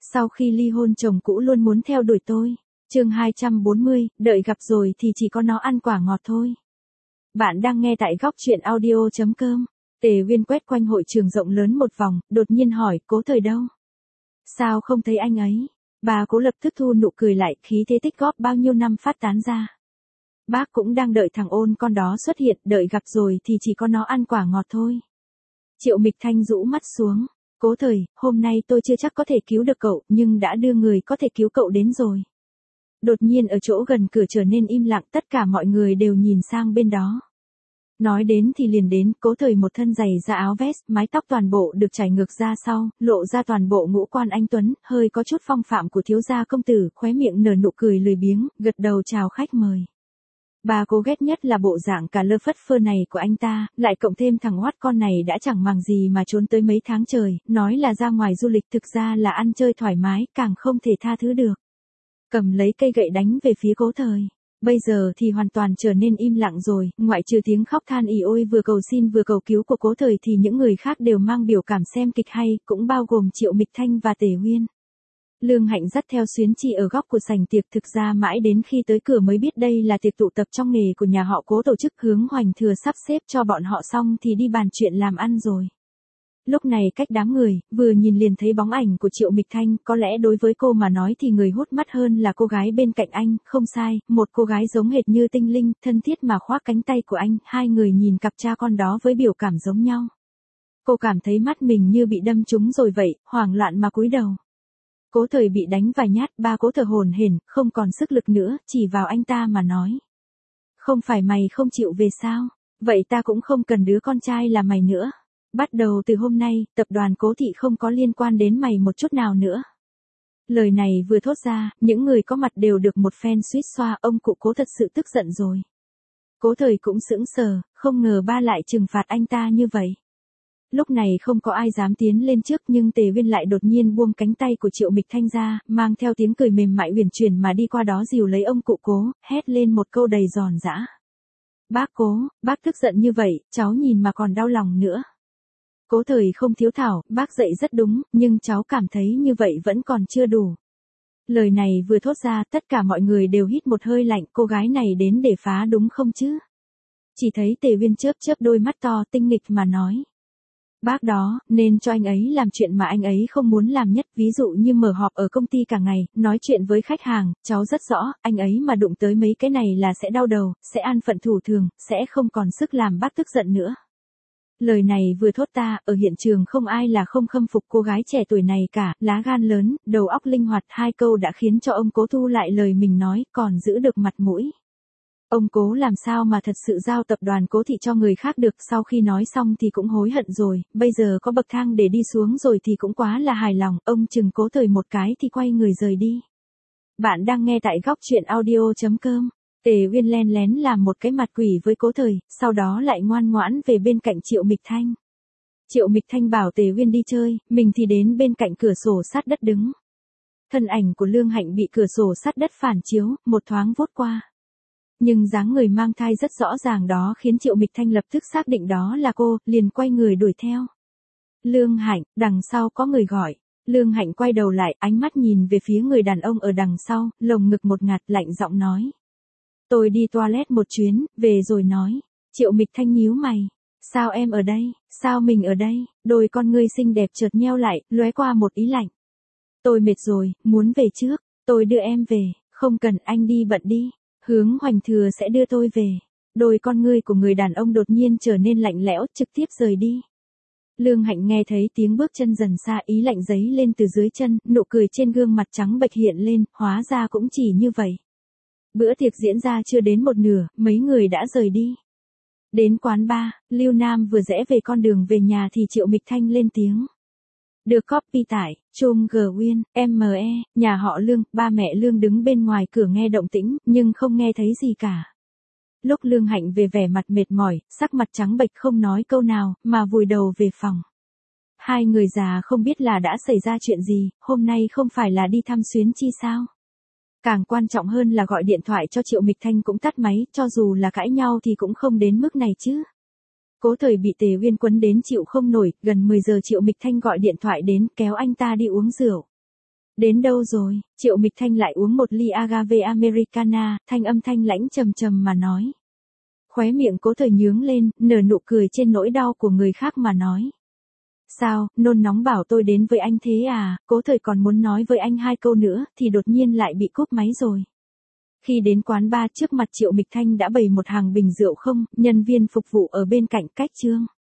Sau khi ly hôn chồng cũ luôn muốn theo đuổi tôi. Chương 240, đợi gặp rồi thì chỉ có nó ăn quả ngọt thôi. Bạn đang nghe tại góc truyện audio.com. Tề Uyên quét quanh hội trường rộng lớn một vòng, đột nhiên hỏi, Cố Thời đâu? Sao không thấy anh ấy? Bà Cố lập tức thu nụ cười lại, khí thế tích góp bao nhiêu năm phát tán ra. Bác cũng đang đợi thằng ôn con đó xuất hiện, đợi gặp rồi thì chỉ có nó ăn quả ngọt thôi. Triệu Mịch Thanh rũ mắt xuống. Cố Thời, hôm nay tôi chưa chắc có thể cứu được cậu, nhưng đã đưa người có thể cứu cậu đến rồi. Đột nhiên ở chỗ gần cửa trở nên im lặng, tất cả mọi người đều nhìn sang bên đó. Nói đến thì liền đến, Cố Thời một thân giày da áo vest, mái tóc toàn bộ được chải ngược ra sau, lộ ra toàn bộ ngũ quan anh tuấn, hơi có chút phong phạm của thiếu gia công tử, khóe miệng nở nụ cười lười biếng, gật đầu chào khách mời. Bà Cố ghét nhất là bộ dạng cả lơ phất phơ này của anh ta, lại cộng thêm thằng oát con này đã chẳng màng gì mà trốn tới mấy tháng trời, nói là ra ngoài du lịch thực ra là ăn chơi thoải mái, càng không thể tha thứ được. Cầm lấy cây gậy đánh về phía Cố Thời. Bây giờ thì hoàn toàn trở nên im lặng rồi, ngoại trừ tiếng khóc than ỉ ôi vừa cầu xin vừa cầu cứu của Cố Thời thì những người khác đều mang biểu cảm xem kịch hay, cũng bao gồm Triệu Mịch Thanh và Tề Uyên. Lương Hạnh dắt theo Xuyến Chi ở góc của sảnh tiệc, thực ra mãi đến khi tới cửa mới biết đây là tiệc tụ tập trong nghề của nhà họ Cố tổ chức, hướng Hoành Thừa sắp xếp cho bọn họ xong thì đi bàn chuyện làm ăn rồi. Lúc này cách đám người, vừa nhìn liền thấy bóng ảnh của Triệu Mịch Thanh, có lẽ đối với cô mà nói thì người hút mắt hơn là cô gái bên cạnh anh, không sai, một cô gái giống hệt như tinh linh, thân thiết mà khoác cánh tay của anh, hai người nhìn cặp cha con đó với biểu cảm giống nhau. Cô cảm thấy mắt mình như bị đâm trúng rồi vậy, hoảng loạn mà cúi đầu. Cố Thời bị đánh vài nhát, ba Cố thở hổn hển, không còn sức lực nữa, chỉ vào anh ta mà nói. Không phải mày không chịu về sao? Vậy ta cũng không cần đứa con trai là mày nữa. Bắt đầu từ hôm nay, tập đoàn Cố thị không có liên quan đến mày một chút nào nữa. Lời này vừa thốt ra, những người có mặt đều được một phen suýt xoa, ông cụ Cố thật sự tức giận rồi. Cố Thời cũng sững sờ, không ngờ ba lại trừng phạt anh ta như vậy. Lúc này không có ai dám tiến lên trước, nhưng Tề Uyên lại đột nhiên buông cánh tay của Triệu Mịch Thanh ra, mang theo tiếng cười mềm mại uyển chuyển mà đi qua đó dìu lấy ông cụ Cố, hét lên một câu đầy giòn giã. Bác Cố, bác tức giận như vậy, cháu nhìn mà còn đau lòng nữa. Cố Thời không thiếu thảo, bác dạy rất đúng, nhưng cháu cảm thấy như vậy vẫn còn chưa đủ. Lời này vừa thốt ra, tất cả mọi người đều hít một hơi lạnh, cô gái này đến để phá đúng không chứ? Chỉ thấy Tề Uyên chớp chớp đôi mắt to tinh nghịch mà nói. Bác đó, nên cho anh ấy làm chuyện mà anh ấy không muốn làm nhất, ví dụ như mở họp ở công ty cả ngày, nói chuyện với khách hàng, cháu rất rõ, anh ấy mà đụng tới mấy cái này là sẽ đau đầu, sẽ an phận thủ thường, sẽ không còn sức làm bác tức giận nữa. Lời này vừa thốt ra, ở hiện trường không ai là không khâm phục cô gái trẻ tuổi này cả, lá gan lớn, đầu óc linh hoạt, hai câu đã khiến cho ông Cố thu lại lời mình nói, còn giữ được mặt mũi. Ông Cố làm sao mà thật sự giao tập đoàn Cố thị cho người khác được, sau khi nói xong thì cũng hối hận rồi, bây giờ có bậc thang để đi xuống rồi thì cũng quá là hài lòng, ông chừng Cố Thời một cái thì quay người rời đi. Bạn đang nghe tại góc truyện audio.com. Tề Uyên len lén làm một cái mặt quỷ với Cố Thời, sau đó lại ngoan ngoãn về bên cạnh Triệu Mịch Thanh. Triệu Mịch Thanh bảo Tề Uyên đi chơi, mình thì đến bên cạnh cửa sổ sát đất đứng. Thân ảnh của Lương Hạnh bị cửa sổ sát đất phản chiếu, một thoáng vút qua. Nhưng dáng người mang thai rất rõ ràng đó khiến Triệu Mịch Thanh lập tức xác định đó là cô, liền quay người đuổi theo. Lương Hạnh, đằng sau có người gọi. Lương Hạnh quay đầu lại, ánh mắt nhìn về phía người đàn ông ở đằng sau, lồng ngực một ngạt, lạnh giọng nói. Tôi đi toilet một chuyến, về rồi nói. Triệu Mịch Thanh nhíu mày. Sao em ở đây, sao mình ở đây? Đôi con ngươi xinh đẹp chợt nheo lại, lóe qua một ý lạnh. Tôi mệt rồi, muốn về trước, tôi đưa em về, không cần anh đi bận đi. Hướng Hoành Thừa sẽ đưa tôi về. Đôi con ngươi của người đàn ông đột nhiên trở nên lạnh lẽo, trực tiếp rời đi. Lương Hạnh nghe thấy tiếng bước chân dần xa, ý lạnh giấy lên từ dưới chân, nụ cười trên gương mặt trắng bệch hiện lên, hóa ra cũng chỉ như vậy. Bữa tiệc diễn ra chưa đến một nửa, mấy người đã rời đi. Đến quán bar, Lưu Nam vừa rẽ về con đường về nhà thì Triệu Mịch Thanh lên tiếng. Được copy tải, Trung G Uyên, ME, nhà họ Lương, ba mẹ Lương đứng bên ngoài cửa nghe động tĩnh, nhưng không nghe thấy gì cả. Lúc Lương Hạnh về vẻ mặt mệt mỏi, sắc mặt trắng bệch không nói câu nào, mà vùi đầu về phòng. Hai người già không biết là đã xảy ra chuyện gì, hôm nay không phải là đi thăm Xuyến Chi sao? Càng quan trọng hơn là gọi điện thoại cho Triệu Mịch Thanh cũng tắt máy, cho dù là cãi nhau thì cũng không đến mức này chứ. Cố Thời bị Tề Uyên quấn đến chịu không nổi, gần 10 giờ Triệu Mịch Thanh gọi điện thoại đến, kéo anh ta đi uống rượu. Đến đâu rồi? Triệu Mịch Thanh lại uống một ly agave Americana, thanh âm thanh lãnh trầm trầm mà nói. Khóe miệng Cố Thời nhướng lên, nở nụ cười trên nỗi đau của người khác mà nói. Sao, nôn nóng bảo tôi đến với anh thế à? Cố Thời còn muốn nói với anh 2 câu nữa, thì đột nhiên lại bị cúp máy rồi. Khi đến quán bar trước mặt Triệu Mịch Thanh đã bày một hàng bình rượu không, nhân viên phục vụ ở bên cạnh cách Trương